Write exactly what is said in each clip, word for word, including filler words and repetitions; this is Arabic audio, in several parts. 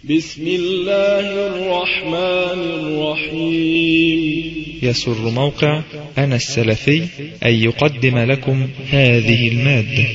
بسم الله الرحمن الرحيم. يسر موقع أنا السلفي أن يقدم لكم هذه المادة.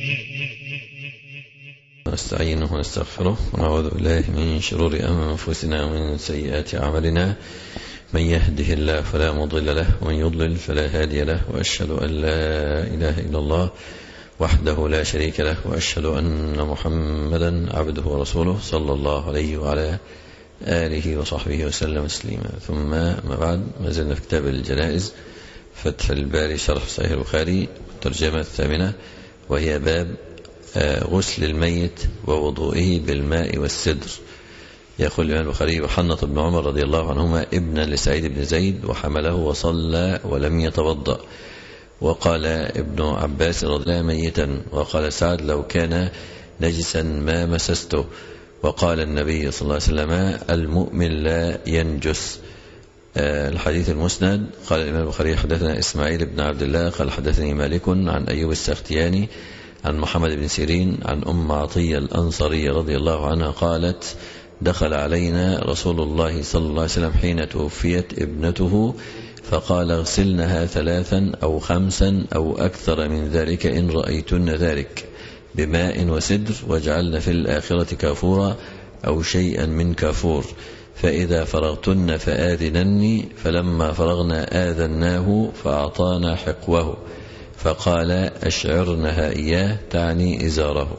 نستعينه ونستغفره ونعوذ بالله من شرور أنفسنا ومن سيئات أعمالنا. من يهده الله فلا مضل له ومن يضلل فلا هادي له، وأشهد أن لا إله إلا الله وحده لا شريك له، وأشهد أن محمدا عبده ورسوله صلى الله عليه وعلى آله وصحبه وسلم تسليما. ثم ما بعد، ما زلنا في كتاب الجنائز، فتح الباري شرح صحيح البخاري، الترجمة الثامنة، وهي باب غسل الميت ووضوئه بالماء والسدر. يقول الإمام البخاري: وحنط بن عمر رضي الله عنهما ابنا لسعيد بن زيد وحمله وصلى ولم يتوضأ. وقال ابن عباس رضي الله ميتا، وقال سعد: لو كان نجسا ما مسسته. وقال النبي صلى الله عليه وسلم: المؤمن لا ينجس. الحديث المسند. قال الإمام البخاري: حدثنا إسماعيل بن عبد الله قال حدثني مالك عن أيوب السختياني عن محمد بن سيرين عن أم عطية الأنصارية رضي الله عنها قالت: دخل علينا رسول الله صلى الله عليه وسلم حين توفيت ابنته فقال: اغسلنها ثلاثا أو خمسا أو أكثر من ذلك إن رأيتن ذلك بماء وسدر، واجعلن في الآخرة كافورا أو شيئا من كافور، فإذا فرغتن فآذنني. فلما فرغنا آذناه فأعطانا حقوه، فقال: أشعرنها إياه، تعني إزاره.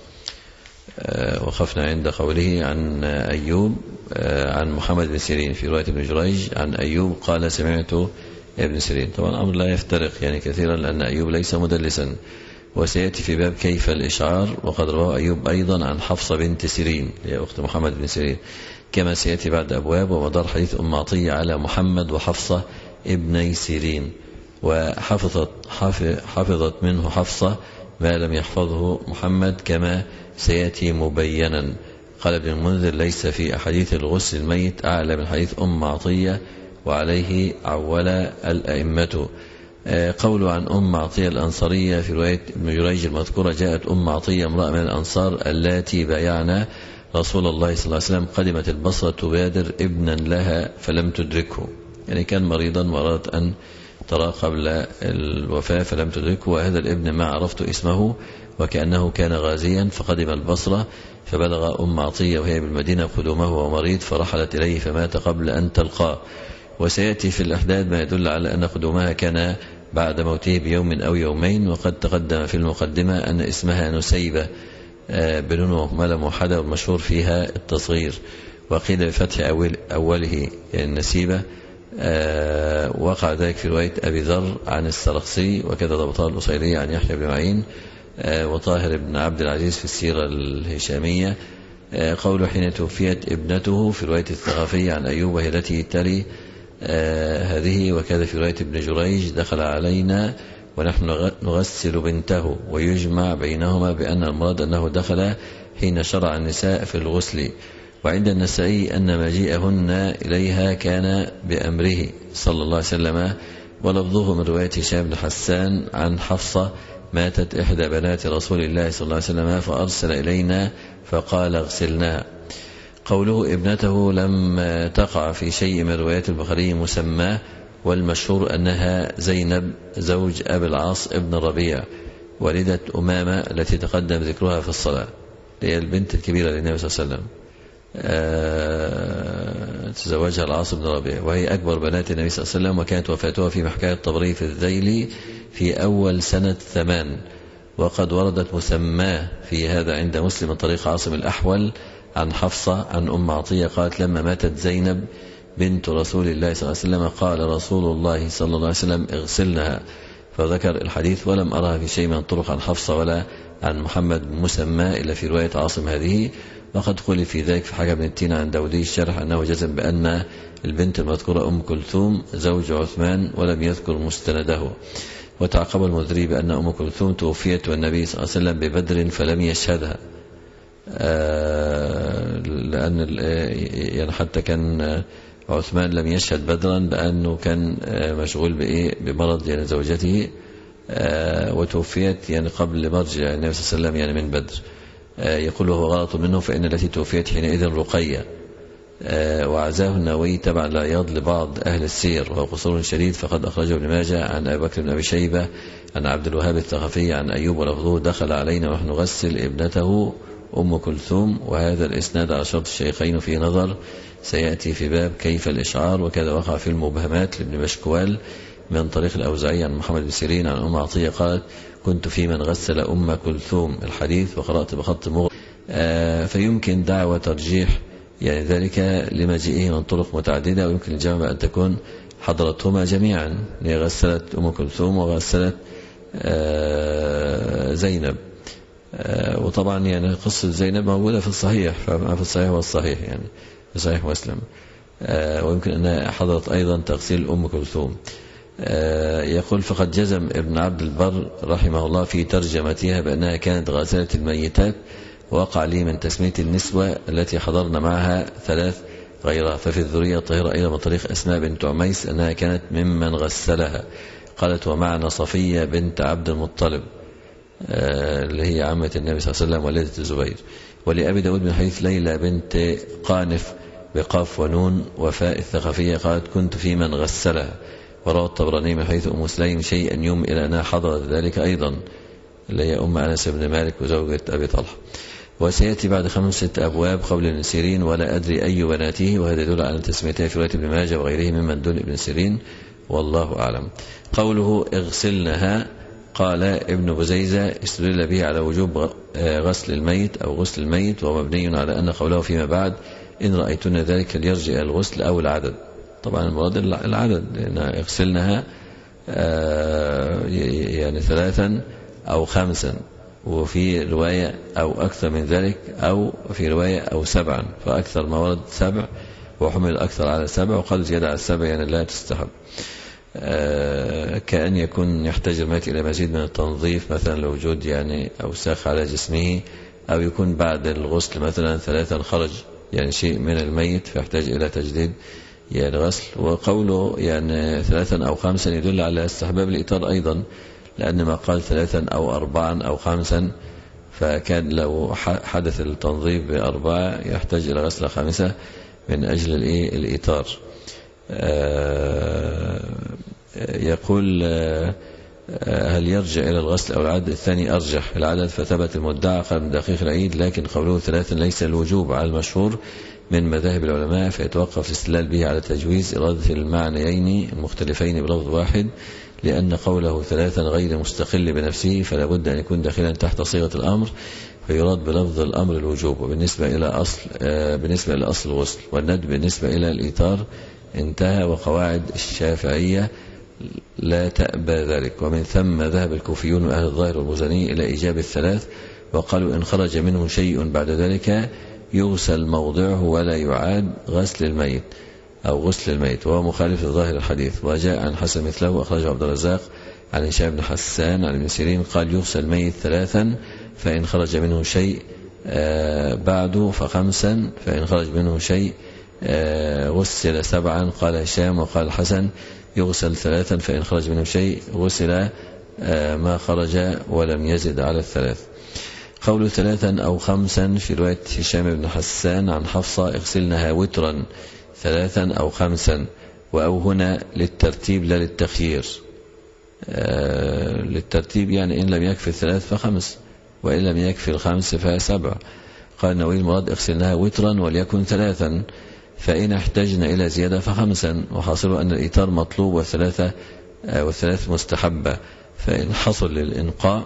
وقفنا عند قوله عن أيوب عن محمد بن سيرين في رواية ابن جريج عن أيوب قال: سمعت ابن سيرين. طبعا الأمر لا يفترق يعني كثيرا، لأن أيوب ليس مدلسا، وسيأتي في باب كيف الإشعار. وقد رواه أيوب أيضا عن حفصة بنت سيرين هي أخت محمد بن سيرين، كما سيأتي بعد أبواب. ومدار حديث أم عطية على محمد وحفصة ابني سيرين، وحفظت حفظت منه حفصة ما لم يحفظه محمد كما سيأتي مبينا. قال ابن المنذر: ليس في أحاديث الغسل الميت أعلى من حديث أم عطية، وعليه عول الأئمة. قول عن أم عطية الأنصارية في رواية ابن جريج المذكورة: جاءت أم عطية امرأة من الأنصار اللاتي بايعنا رسول الله صلى الله عليه وسلم، قدمت البصرة تبادر ابنا لها فلم تدركه، يعني كان مريضا وأرادت أن ترى قبل الوفاة فلم تدركه، وهذا الابن ما عرفت اسمه وكأنه كان غازيا، فقدم البصرة فبلغ أم عطية وهي بالمدينة قدومه وهو مريض، فرحلت إليه فمات قبل أن تلقاه. وسيأتي في الأحداث ما يدل على أن قدومها كان بعد موته بيوم أو يومين. وقد تقدم في المقدمة أن اسمها نسيبة بنون ومهملة موحدة، والمشهور فيها التصغير. وقيل بفتح أول أوله يعني النسيبة. آه وقع ذلك في رواية أبي ذر عن السرخسي، وكذا ضبطها البصيري عن يحيى بن معين آه وطاهر بن عبد العزيز في السيرة الهشامية. آه قوله حين توفيت ابنته في رواية الثقافية عن أيوب وهي التي تلي آه هذه. وكذا في رواية ابن جريج: دخل علينا ونحن نغسل بنته، ويجمع بينهما بأن المراد أنه دخل حين شرع النساء في الغسل. وعند النسائي أن مجيئهن إليها كان بأمره صلى الله عليه وسلم. ولفظه من رواية هشام بن حسان عن حفصة: ماتت إحدى بنات رسول الله صلى الله عليه وسلم فأرسل إلينا فقال: اغسلناها. قوله ابنته لم تقع في شيء من روايات البخاري مسماه، والمشهور أنها زينب زوج أبي العاص ابن الربيع والدة أمامة التي تقدم ذكرها في الصلاة، هي البنت الكبيرة للنبي صلى الله عليه وسلم. أه تزوجها العاص بن ربيع، وهي أكبر بنات النبي صلى الله عليه وسلم، وكانت وفاتها في محكاة الطبري في الذيل في أول سنة ثمان. وقد وردت مسماه في هذا عند مسلم من طريق عاصم الأحول عن حفصة عن أم عطية قالت: لما ماتت زينب بنت رسول الله صلى الله عليه وسلم قال رسول الله صلى الله عليه وسلم: اغسلنها. فذكر الحديث، ولم أرها في شيء من طرق عن حفصة ولا عن محمد مسمى إلا في رواية عاصم هذه. وقد قل في ذلك في حاجة بن التين عن داودي الشرح أنه جزم بأن البنت المذكورة أم كلثوم زوج عثمان، ولم يذكر مستنده. وتعقب المذري بأن أم كلثوم توفيت والنبي صلى الله عليه وسلم ببدر فلم يشهدها، آه لأن يعني حتى كان عثمان لم يشهد بدرا لأنه كان مشغول بإيه بمرض يعني زوجته، آه وتوفيت يعني قبل مرجع النبي صلى الله عليه وسلم يعني من بدر. يقول وهو غلط منه فإن التي توفيت حينئذ رقية. وعزاه النووي تبع العياض لبعض أهل السير وهو قصور شديد، فقد أخرجه ابن ماجه عن أبي بكر بن أبي شيبة عن عبد الوهاب الثقفي عن أيوب ولفظه دخل علينا ونحن نغسل ابنته أم كلثوم. وهذا الإسناد على شرط الشيخين في نظر سيأتي في باب كيف الإشعار. وكذا وقع في المبهمات لابن مشكوال من طريق الأوزاعي عن محمد بن سيرين عن أم عطية قالت كنت في من غسل أم كلثوم الحديث وقرأت بخط مغرب. آه فيمكن دعوة ترجيح يعني ذلك لمجيئه من طرق متعددة، ويمكن الجمع أن تكون حضرتهما جميعا، هي غسلت أم كلثوم وغسلت آه زينب. آه وطبعا يعني قصة زينب موجودة في الصحيح، فما في الصحيح والصحيح يعني في صحيح مسلم. آه ويمكن أنها حضرت أيضا تغسيل أم كلثوم. آه يقول فقد جزم ابن عبد البر رحمه الله في ترجمتها بأنها كانت غاسلة الميتات، وقع لي من تسمية النسوة التي حضرنا معها ثلاث غيرها. ففي الذرية الطاهرة أيضا من طريق أسماء بنت عميس أنها كانت ممن غسلها. قالت ومعنا صفية بنت عبد المطلب آه اللي هي عمة النبي صلى الله عليه وسلم والدة الزبير. ولأبي داود من حديث ليلى بنت قانف بقاف ونون وفاء الثقفية قالت كنت في من غسلها. وروى الطبراني من حديث أم سليم شيئا يوم إلى أنها حضرت ذلك أيضا، اللي هي أم أنس بن مالك وزوجة أبي طلحة. وسيأتي بعد خمسة أبواب قبل ابن سيرين ولا أدري أي بناته، وهذا يدل على تسميتها في رواية ابن ماجه وغيره ممن دون ابن سيرين والله أعلم. قوله اغسلنها قال ابن بزيزة استدل به على وجوب غسل الميت أو غسل الميت، ومبني على أن قوله فيما بعد إن رأيتن ذلك ليرجع الغسل أو العدد. طبعا المراد العدد لأن اغسلنها يعني ثلاثا أو خمسا، وفي رواية أو أكثر من ذلك، أو في رواية أو سبعا، فأكثر ما ورد سبع وحمل أكثر على سبع، وقال زيادة على السبع يعني لا تستحب. كأن يكون يحتاج الميت إلى مزيد من التنظيف مثلا لوجود يعني أوساخ على جسمه، أو يكون بعد الغسل مثلا ثلاثا خرج يعني شيء من الميت فيحتاج إلى تجديد يعني غسل. وقوله يعني ثلاثا أو خمسا يدل على استحباب الإيتار أيضا، لأن ما قال ثلاثا أو أربعا أو خمسا فكان لو حدث التنظيف بأربعة يحتاج إلى غسل خامسة من أجل الإيتار. يقول هل يرجع إلى الغسل أو العدد؟ الثاني أرجح العدد، فثبت المدعى قال من دقيق العيد، لكن قوله ثلاثا ليس الوجوب على المشهور من مذاهب العلماء، فيتوقف الاستدلال به على تجويز إرادة المعنيين المختلفين بلفظ واحد، لأن قوله ثلاثا غير مستقل بنفسه فلا بد أن يكون داخلا تحت صيغة الأمر، فيراد بلفظ الأمر الوجوب. وبالنسبة إلى أصل آه بالنسبة إلى أصل الغسل والند بالنسبة إلى الإيتار انتهى، وقواعد الشافعية لا تأبى ذلك. ومن ثم ذهب الكوفيون وأهل الظاهر والمزني إلى إيجاب الثلاث، وقالوا إن خرج منه شيء بعد ذلك يغسل موضعه ولا يعاد غسل الميت أو غسل الميت، وهو مخالف لظاهر الحديث. وجاء عن حسن مثله أخرجه عبد الرزاق عن هشام بن حسان عن ابن سيرين قال يغسل الميت ثلاثا فإن خرج منه شيء بعده فخمسا فإن خرج منه شيء غسل سبعا. قال هشام وقال الحسن يغسل ثلاثا فإن خرج منه شيء غسل ما خرج ولم يزد على الثلاث. قول ثلاثا أو خمسا في رواية هشام بن حسان عن حفصة اغسلنها وترا ثلاثا أو خمسا، وأو هنا للترتيب لا للتخيير. آه للترتيب يعني إن لم يكفي الثلاث فخمس، وإن لم يكفي الخمس فسبع. قال النووي المراد اغسلناها وترا وليكن ثلاثا، فإن احتجنا إلى زيادة فخمسا، وحاصل أن الإيتار مطلوب والثلاثة آه والثلاث مستحبة، فإن حصل للإنقاء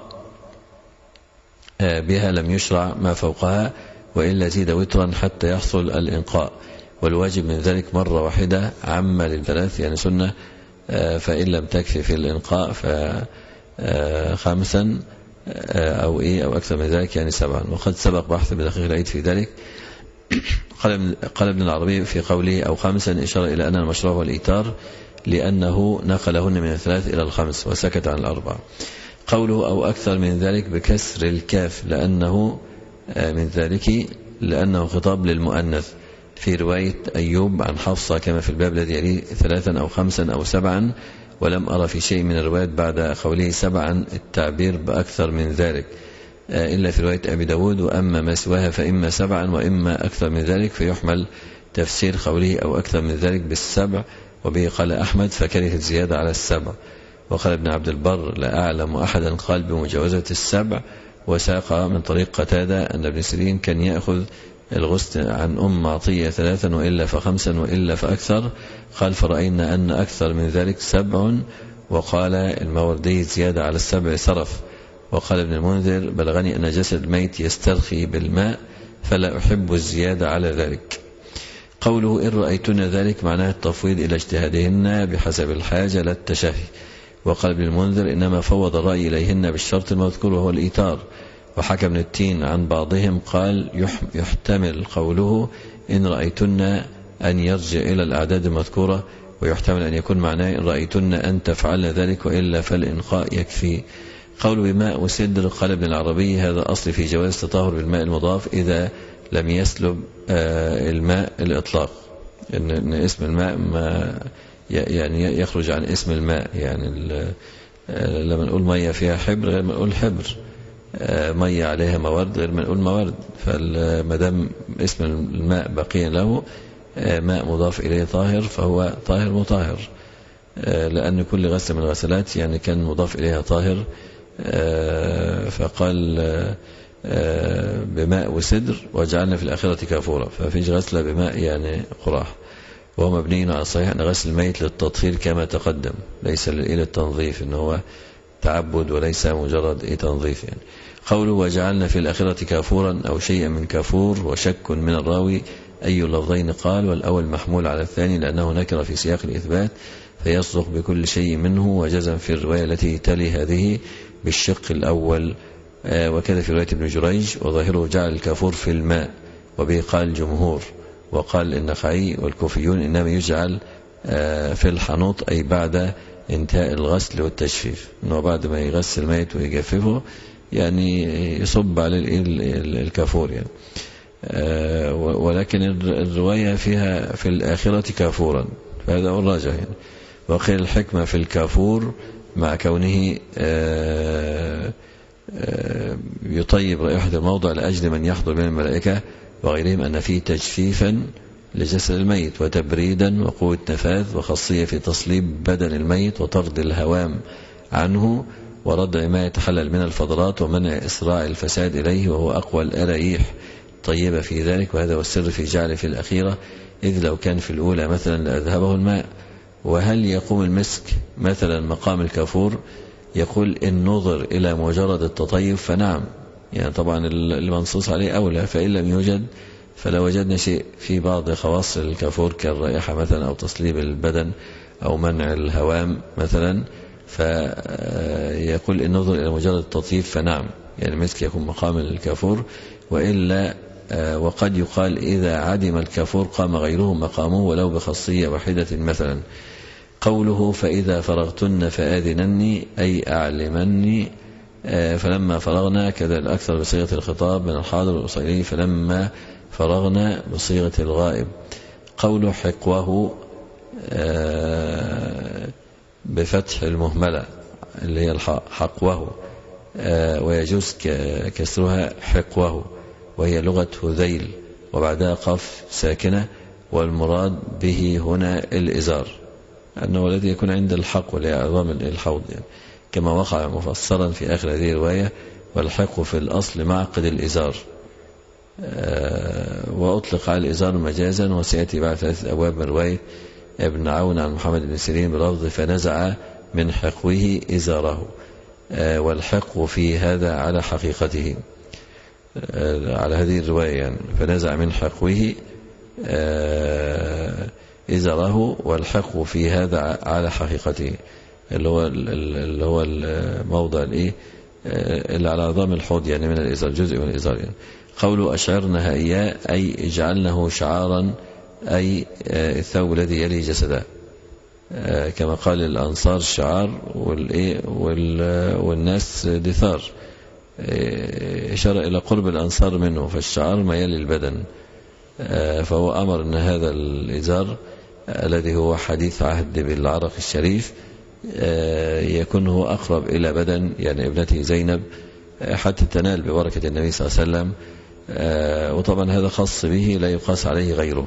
آه بها لم يشرع ما فوقها، وإلا زيد وترا حتى يحصل الإنقاء. والواجب من ذلك مرة واحدة عم للثلاث يعني سنة، فإن لم تكفي في الإنقاء فخامسا أو إيه أو أكثر من ذلك يعني سبعا. وقد سبق بحث بدقيق العيد في ذلك. قال ابن العربي في قوله أو خامسا إشارة إلى أن المشروع هو الإيتار، لأنه نقلهن من الثلاث إلى الخمس وسكت عن الأربع. قوله أو أكثر من ذلك بكسر الكاف لأنه من ذلك لأنه خطاب للمؤنث، في رواية أيوب عن حفصة كما في الباب الذي يليه ثلاثا أو خمسا أو سبعا. ولم أرى في شيء من الروايات بعد قوله سبعا التعبير بأكثر من ذلك، إلا في رواية أبي داود وأما ما سواها فإما سبعا وإما أكثر من ذلك، فيحمل تفسير قوله أو أكثر من ذلك بالسبع، وبه قال أحمد فكره الزيادة على السبع. وقال ابن عبد البر لا أعلم أحدا قال بمجاوزة السبع، وساق من طريق قتادة أن ابن سيرين كان يأخذ الغسل عن أم عطية ثلاثا وإلا فخمسا وإلا فأكثر. قال فرأينا أن أكثر من ذلك سبع، وقال الماوردي زيادة على السبع صرف. وقال ابن المنذر بلغني أن جسد الميت يسترخي بالماء فلا أحب الزيادة على ذلك. قوله إن رأيتن ذلك معناه التفويض إلى اجتهادهن بحسب الحاجة لا التشهي. وقال ابن المنذر إنما فوض الرأي إليهن بالشرط المذكور وهو الإيتار. وحكى ابن التين عن بعضهم قال يحتمل قوله إن رأيتن أن يرجع إلى الأعداد المذكورة، ويحتمل أن يكون معناه إن رأيتن أن تفعلن ذلك وإلا فالإنقاء يكفي. قول بماء وسدر قال ابن العربي هذا أصل في جواز التطهر بالماء المضاف إذا لم يسلب الماء الإطلاق، إن اسم الماء ما يعني يخرج عن اسم الماء. يعني لما نقول مية فيها حبر غير ما نقول حبر، مية عليها موارد غير ما نقول موارد. فالمدام اسم الماء بقي له ماء مضاف إليه طاهر فهو طاهر مطاهر، لأن كل غسل من الغسلات يعني كان مضاف إليها طاهر. فقال بماء وسدر وجعلنا في الآخرة كافورا، ففيش غسل بماء يعني قراح. وهو مبني على الصحيح أن غسل الميت للتطهير كما تقدم، ليس إلى التنظيف، إن هو تعبد وليس مجرد إيه تنظيف. يعني قوله وجعلنا في الآخرة كافورا أو شيئا من كافور، وشك من الراوي أي اللفظين قال، والأول محمول على الثاني لأنه نكر في سياق الإثبات فيصدق بكل شيء منه، وجزم في الرواية التي تلي هذه بالشق الأول. وكذا في رواية ابن جريج وظاهره جعل الكافور في الماء، وبه قال الجمهور. وقال النخعي والكوفيون إنما يجعل في الحنوط أي بعد انتهاء الغسل والتجفيف، إنه بعد ما يغسل الميت ويجففه يعني يصب عليه الكافور يعني. ولكن الرواية فيها في الآخرة كافورا، فهذا هو الراجح يعني. وقيل الحكمة في الكافور مع كونه يطيب رائحة الموضع لأجل من يحضر من الملائكة وغيرهم، أن فيه تجفيفا لجسد الميت وتبريدا وقوة نفاذ وخاصية في تصليب بدن الميت وطرد الهوام عنه وردع ما يتحلل من الفضلات ومنع إسراع الفساد إليه، وهو أقوى الأرائيح طيبة في ذلك. وهذا هو السر في جعل في الأخيرة، إذ لو كان في الأولى مثلا لأذهبه الماء. وهل يقوم المسك مثلا مقام الكافور؟ يقول إن نظر إلى مجرد التطيب فنعم، يعني طبعا المنصوص عليه أولى، فإن لم يوجد فلو وجدنا شيء في بعض خواص الكافور كالرائحة مثلا أو تصليب البدن أو منع الهوام مثلا، فيقول إن نظر إلى مجرد التطيب فنعم، يعني المسك يكون مقام الكافور. وإلا وقد يقال إذا عدم الكافور قام غيره مقامه ولو بخاصية واحدة مثلا. قوله فإذا فرغتن فآذنني أي أعلمني، فلما فرغنا كذا الأكثر بصيغة الخطاب من الحاضر والأصيلي، فلما فرغنا بصيغة الغائب. قوله حقوه بفتح المهملة اللي هي الحاء حقوه، ويجوز كسرها حقوه، وهي لغة هذيل وبعدها قف ساكنة، والمراد به هنا الإزار، أنه الذي يكون عند الحق واللي أعظم الحوض يعني، كما وقع مفسرا في آخر هذه الرواية والحق في الأصل معقد الإزار. وأطلق على الإزار مجازا، وسيأتي بعد ثلاثة أبواب من رواية ابن عون عن محمد بن سيرين بلفظ فنزع من حقوه إزاره، والحق في هذا على حقيقته على هذه الرواية يعني، فنزع من حقوه إزاره والحق في هذا على حقيقته، اللي هو اللي هو الموضع الايه اللي على عظام الحوض يعني من الإزار، جزء من الإزار يعني. قوله أشعرنها إياه أي اجعلنه شعارا، أي الثوب الذي يلي جسده، كما قال الأنصار شعار والناس دثار، إشارة إلى قرب الأنصار منه، فالشعار ما يلي البدن. فهو أمر أن هذا الإزار الذي هو حديث عهد بالعرق الشريف يكون هو أقرب إلى بدن يعني ابنته زينب حتى تنال ببركة النبي صلى الله عليه وسلم. وطبعا هذا خاص به لا يقاس عليه غيره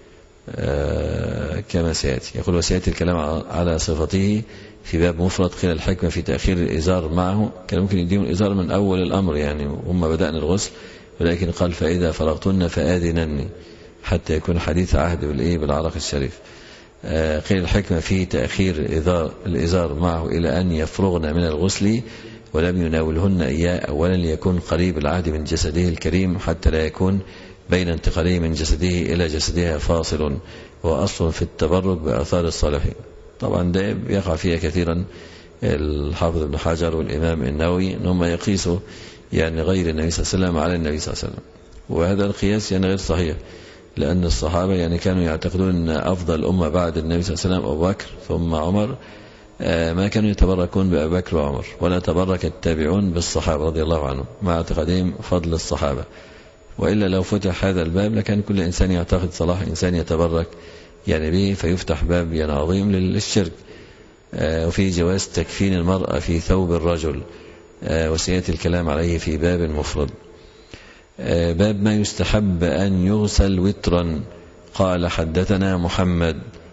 كما سيأتي. يقول وسيأتي الكلام على صفته في باب مفرد. قيل الحكمة في تأخير الإزار معه، كان ممكن يديهم الإزار من أول الأمر يعني هم بدأنا الغسل، ولكن قال فإذا فرغتن فآذنني حتى يكون حديث عهد بالإيه بالعرق الشريف. قيل الحكمة في تأخير الإزار معه إلى أن يفرغن من الغسل ولم يناولهن إياه أولا ليكون قريب العهد من جسده الكريم حتى لا يكون بين انتقاله من جسده إلى جسدها فاصل، وأصل في التبرك بآثار الصالحين. طبعا ده يقع فيها كثيرا الحافظ ابن حجر والإمام النووي أنهم يقيسوا يعني غير النبي صلى الله عليه وسلم على النبي صلى الله عليه وسلم، وهذا القياس يعني غير صحيح، لأن الصحابة يعني كانوا يعتقدون أن أفضل الأمة بعد النبي صلى الله عليه وسلم أبو بكر ثم عمر، ما كانوا يتبركون بأبي بكر وعمر، ولا تبرك التابعون بالصحابة رضي الله عنهم مع اعتقادهم فضل الصحابة. وإلا لو فتح هذا الباب لكان كل إنسان يعتقد صلاح إنسان يتبرك يعني به، فيفتح باب يعني عظيم للشرك. وفي جواز تكفين المرأة في ثوب الرجل، وسيأتي الكلام عليه في باب مفرد. باب ما يستحب أن يغسل وترا. قال حدثنا محمد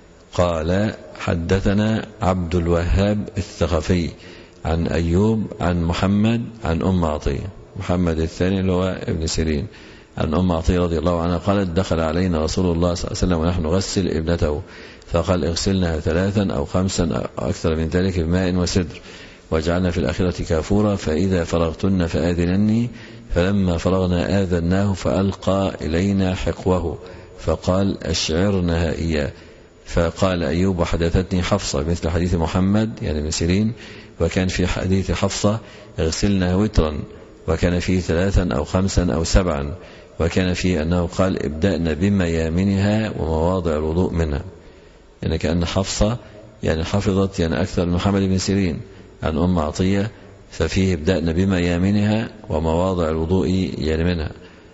قال حدثنا عبد الوهاب الثقفي عن أيوب عن محمد عن أم عطية، محمد الثاني اللي هو ابن سيرين، عن أم عطية رضي الله عنها قالت دخل علينا رسول الله صلى الله عليه وسلم ونحن نغسل ابنته فقال اغسلنها ثلاثا أو خمسا أو أكثر من ذلك بماء وسدر واجعلنا في الآخرة كافورا فإذا فرغتن فآذنني. فلما فرغنا آذناه فألقى إلينا حقوه فقال أشعرنها إياه. فقال أيوب حدثتني حفصة مثل حديث محمد يعني ابن سيرين، وكان في حديث حفصة اغسلنا وترا، وكان فيه ثلاثا أو خمسا أو سبعا، وكان فيه أنه قال ابدأنا بميامنها ومواضع الوضوء منها، يعني كأن حفصة يعني حفظت يعني أكثر من محمد بن سيرين عن أم عطية، ففيه ابدأنا بميامنها ومواضع الوضوء يعني منها.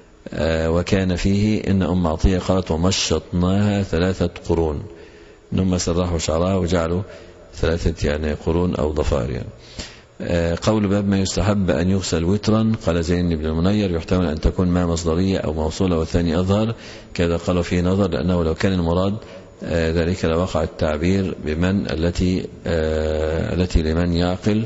آه وكان فيه إن أم عطية قالت ومشطناها ثلاثة قرون، إنهم سرحوا شعرها وجعلوا ثلاثة يعني قرون أو ضفائر يعني. آه قول باب ما يستحب أن يغسل وترا. قال زين بن المنير يحتمل أن تكون ما مصدرية أو موصولة والثاني أظهر، كذا قالوا فيه نظر، لأنه لو كان المراد آه ذلك لوقع التعبير بمن التي آه التي لمن يعقل.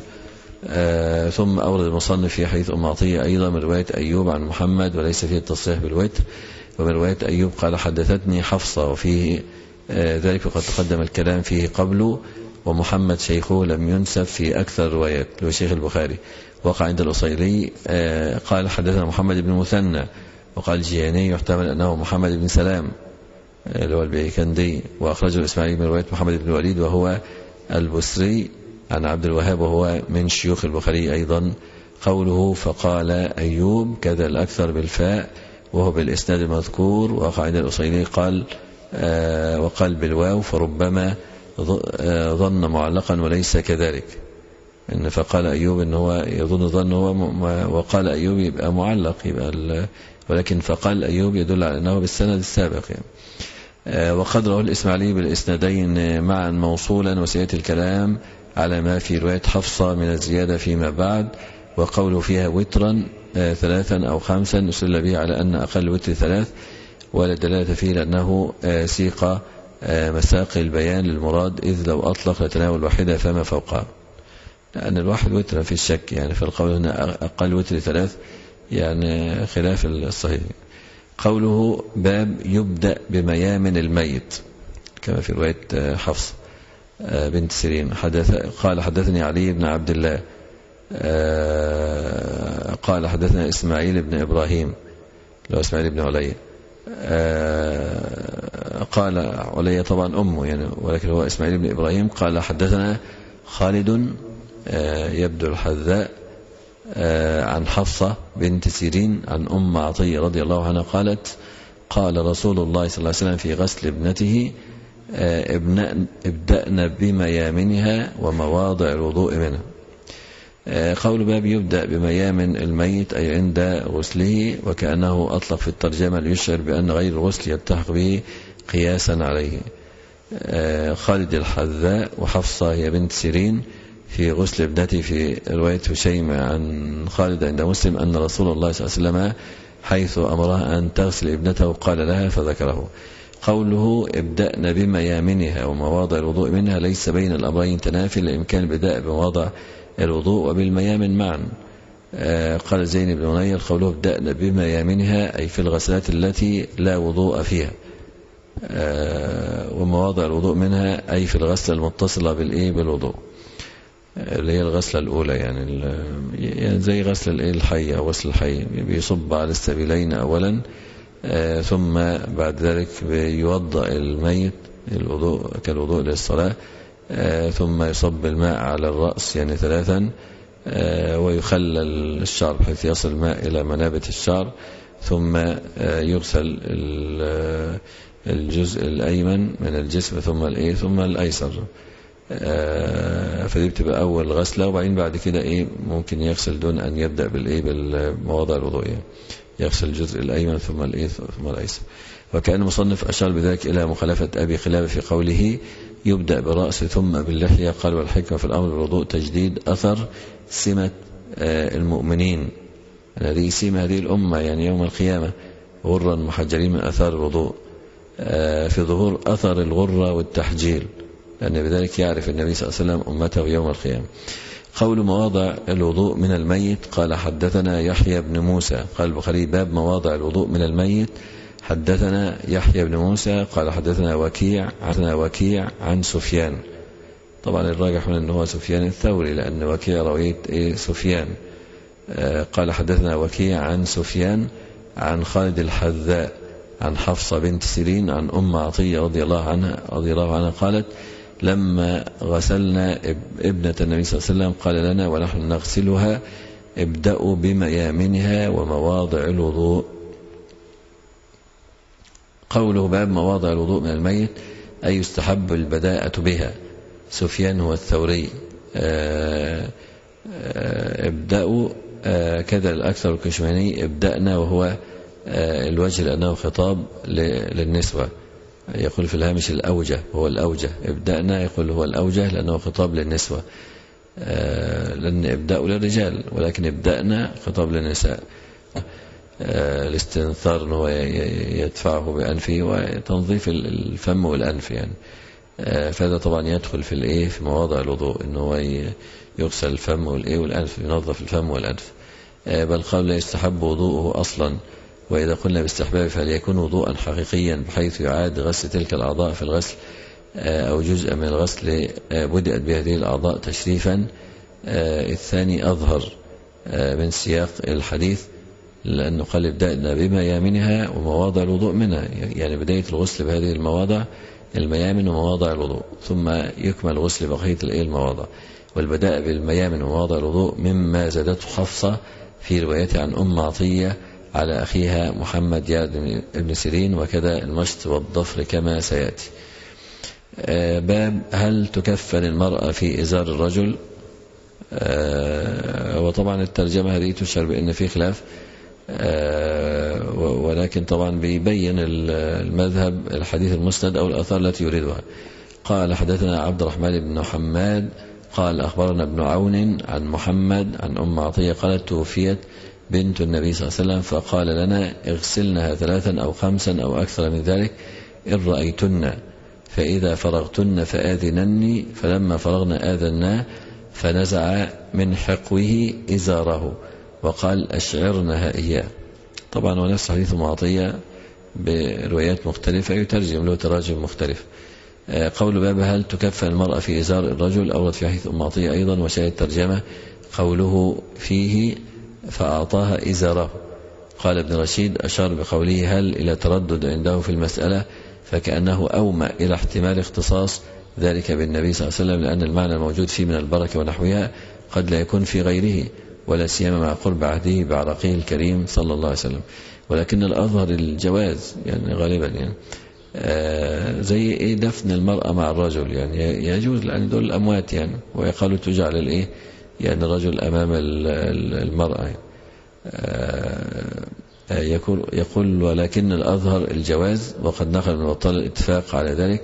آه ثم أورد المصنف في حديث أم عطية أيضا من رواية أيوب عن محمد وليس فيه التصريح بالوتر، ومن رواية أيوب قال حدثتني حفصة، وفيه آه ذلك وقد تقدم الكلام فيه قبله. ومحمد شيخه لم ينسب في أكثر الروايات، هو شيخ البخاري، وقع عند الأصيلي آه قال حدثنا محمد بن مثنى، وقال الجياني يحتمل أنه محمد بن سلام اللي هو البيكندي، وأخرجه الإسماعيلي من رواية محمد بن الوليد وهو البصري عن عبد الوهاب وهو من شيوخ البخاري أيضا. قوله فقال أيوب كذا الأكثر بالفاء وهو بالإسناد المذكور، وقع عند الأصيلي قال آه وقال بالواو، فربما ظن معلقا وليس كذلك، إن فقال أيوب إن هو يظن ظن هو وقال أيوب يبقى معلق يبقى، ولكن فقال أيوب يدل على أنه بالسند السابق يعني. وقد رواه الإسماعيلي بالإسنادين معا موصولا، وسيأتي الكلام على ما في رواية حفصة من الزيادة فيما بعد. وقوله فيها وترا ثلاثا أو خمسا يسل به على أن أقل وتر ثلاث، ولا دلالة فيه لأنه سيق مساق البيان للمراد، إذ لو أطلق لتناول واحدة فما فوقها، لأن الواحد وتر في الشك يعني، فالقول هنا أقل وتر ثلاث يعني خلاف الصحيح. قوله باب يبدأ بميامن الميت كما في رواية حفص بنت سيرين حدث قال حدثني علي بن عبد الله قال حدثنا إسماعيل بن إبراهيم لو إسماعيل بن علي قال علي طبعا أمه يعني، ولكن هو إسماعيل بن إبراهيم قال حدثنا خالد يبدو الحذاء عن حفصة بنت سيرين عن أم عطية رضي الله عنها قالت قال رسول الله صلى الله عليه وسلم في غسل ابنته ابدأنا بميامنها ومواضع الوضوء منها. قول باب يبدأ بميامن الميت أي عند غسله، وكأنه أطلق في الترجمة ليشعر بأن غير الغسل يلتحق به قياسا عليه. خالد الحذاء وحفصة هي بنت سيرين في غسل ابنته في رواية هشيم عن خالد عند مسلم أن رسول الله صلى الله عليه وسلم حيث أمرها أن تغسل ابنته قال لها فذكره. قوله ابدأنا بميامنها ومواضع الوضوء منها ليس بين الأمرين تنافي لإمكان البداء بمواضع الوضوء وبالميامن معا. آه قال زين بن منير قوله ابدأنا بميامنها أي في الغسلات التي لا وضوء فيها، آه ومواضع الوضوء منها أي في الغسلة المتصلة بالإيه بالوضوء اللي هي الغسلة الأولى، يعني, يعني زي غسل الإيه الحي أو غسل الحي بيصب على السبيلين أولا، آه ثم بعد ذلك بيوضأ الميت الوضوء كالوضوء للصلاة، آه ثم يصب الماء على الرأس يعني ثلاثا، آه ويخلل الشعر بحيث يصل الماء إلى منابت الشعر، ثم آه يغسل الجزء الأيمن من الجسم ثم الإيه ثم الأيسر. آه فدي بتبقى أول غسلة، وبعدين بعد كده إيه ممكن يغسل دون أن يبدأ بالإيه بالمواضع الوضوئية، يغسل الجزء الأيمن ثم الإيه ثم الأيسر. وكأن المصنف أشار بذلك إلى مخالفة أبي قلابة في قوله يبدأ بالرأس ثم باللحية. قال والحكمة في الأمر بالوضوء تجديد أثر سمة آه المؤمنين، هذه سمة هذه الأمة يعني يوم القيامة غرا محجلين من أثار الوضوء، آه في ظهور أثر الغرة والتحجيل، لأن بذلك يعرف النبي صلى الله عليه وسلم أمته يوم القيامة. قول مواضع الوضوء من الميت قال حدثنا يحيى بن موسى. قال البخاري باب مواضع الوضوء من الميت. حدثنا يحيى بن موسى قال حدثنا وكيع عن وكيع عن سفيان، طبعا الراجح من أنه سفيان الثوري لأن وكيع رويت إيه سفيان. آه قال حدثنا وكيع عن سفيان عن خالد الحذاء عن حفصة بنت سيرين عن أم عطية رضي الله عنها رضي الله عنها قالت لما غسلنا ابنة النبي صلى الله عليه وسلم قال لنا ونحن نغسلها ابدأوا بميامنها ومواضع الوضوء. قوله باب مواضع الوضوء من الميت أي يستحب البداءة بها. سفيان هو الثوري. آآ آآ ابدأوا كذا الأكثر الكشماني ابدأنا، وهو الوجه لأنه خطاب للنسوة، يقول في الهامش الأوجه هو الأوجه، ابدأنا يقول هو الأوجه لأنه خطاب للنسوة، لأن ابدأوا للرجال ولكن ابدأنا خطاب للنساء. الاستنثار هو يدفعه بأنفه وتنظيف الفم والأنف يعني، فهذا طبعا يدخل في الايه في مواضع الوضوء انه هو يغسل الفم والايه والأنف، ينظف الفم والأنف. بل قال لا يستحب وضوءه أصلا، وإذا قلنا باستحباب فليكون وضوءا حقيقيا بحيث يعاد غسل تلك الأعضاء في الغسل أو جزء من الغسل بدأت بهذه الأعضاء تشريفا. الثاني أظهر من سياق الحديث لأنه قال ابدأنا بميامنها ومواضع الوضوء منها، يعني بداية الغسل بهذه المواضع الميامن ومواضع الوضوء، ثم يكمل الغسل بقية المواضع. والبداء بالميامن ومواضع الوضوء مما زادته حفصة في روايته عن أم عطية على أخيها محمد يا ابن سيرين، وكذا المشط والضفر كما سيأتي. باب هل تكفن المرأة في إزار الرجل؟ وطبعا الترجمة هذه تشعر بأن في خلاف، ولكن طبعا بيبين المذهب الحديث المسند أو الآثار التي يريدها. قال حدثنا عبد الرحمن بن حماد قال أخبرنا ابن عون عن محمد عن أم عطية قالت توفيت بنت النبي صلى الله عليه وسلم فقال لنا اغسلنها ثلاثا أو خمسا أو أكثر من ذلك إن رأيتن، فإذا فرغتن فآذنني، فلما فرغنا آذنا فنزع من حقوه إزاره وقال أشعرنها إياه. طبعا ونفس حديث أم عطية بروايات مختلفة يترجم له تراجم مختلف. قول باب هل تكفن المرأة في إزار الرجل أورد في حديث أم عطية أيضا، وشاهد ترجمة قوله فيه فأعطاها إزاره. قال ابن رشيد أشار بقوله هل إلى تردد عنده في المسألة، فكأنه أومى إلى احتمال اختصاص ذلك بالنبي صلى الله عليه وسلم، لأن المعنى الموجود فيه من البركة ونحوها قد لا يكون في غيره، ولا سيما مع قرب عهده بعرقه الكريم صلى الله عليه وسلم. ولكن الأظهر الجواز يعني غالبا يعني آه زي إيه دفن المرأة مع الرجل يعني يجوز، لأن دول الأموات يعني، ويقال تجعل الإيه يعني الرجل أمام المرأة يعني. آه يقول, يقول ولكن الأظهر الجواز، وقد نقل من بطال الاتفاق على ذلك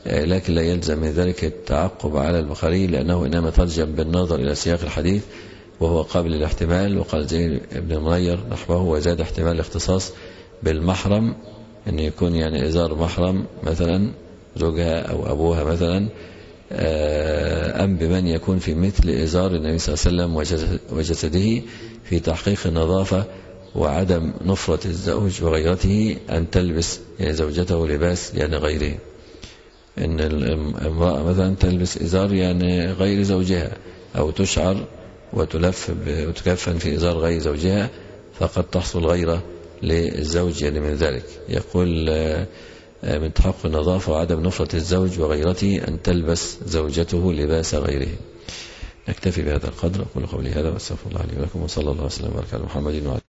لكن لا يلزم من ذلك التعقب على البخاري، لأنه إنما ترجم بالنظر إلى سياق الحديث وهو قابل للاحتمال. وقال زين بن المنير نحوه: وزاد احتمال الاختصاص بالمحرم، أن يكون يعني إزار محرم مثلا زوجها أو أبوها مثلا، أم بمن يكون في مثل إزار النبي صلى الله عليه وسلم وجسده، في تحقيق النظافة وعدم نفرة الزوج وغيرته أن تلبس يعني زوجته لباس يعني غيره. إن الامرأة مثلا تلبس إزار يعني غير زوجها، أو تشعر وتلف وتكفن في إزار غير زوجها، فقد تحصل غيرة للزوج يعني من ذلك. يقول من تحقق النظافة وعدم نفرة الزوج وغيرته أن تلبس زوجته لباس غيره. نكتفي بهذا القدر. أقول قولي هذا واستغفر الله لي ولكم، وصلى الله وسلم وبارك على محمد وعلى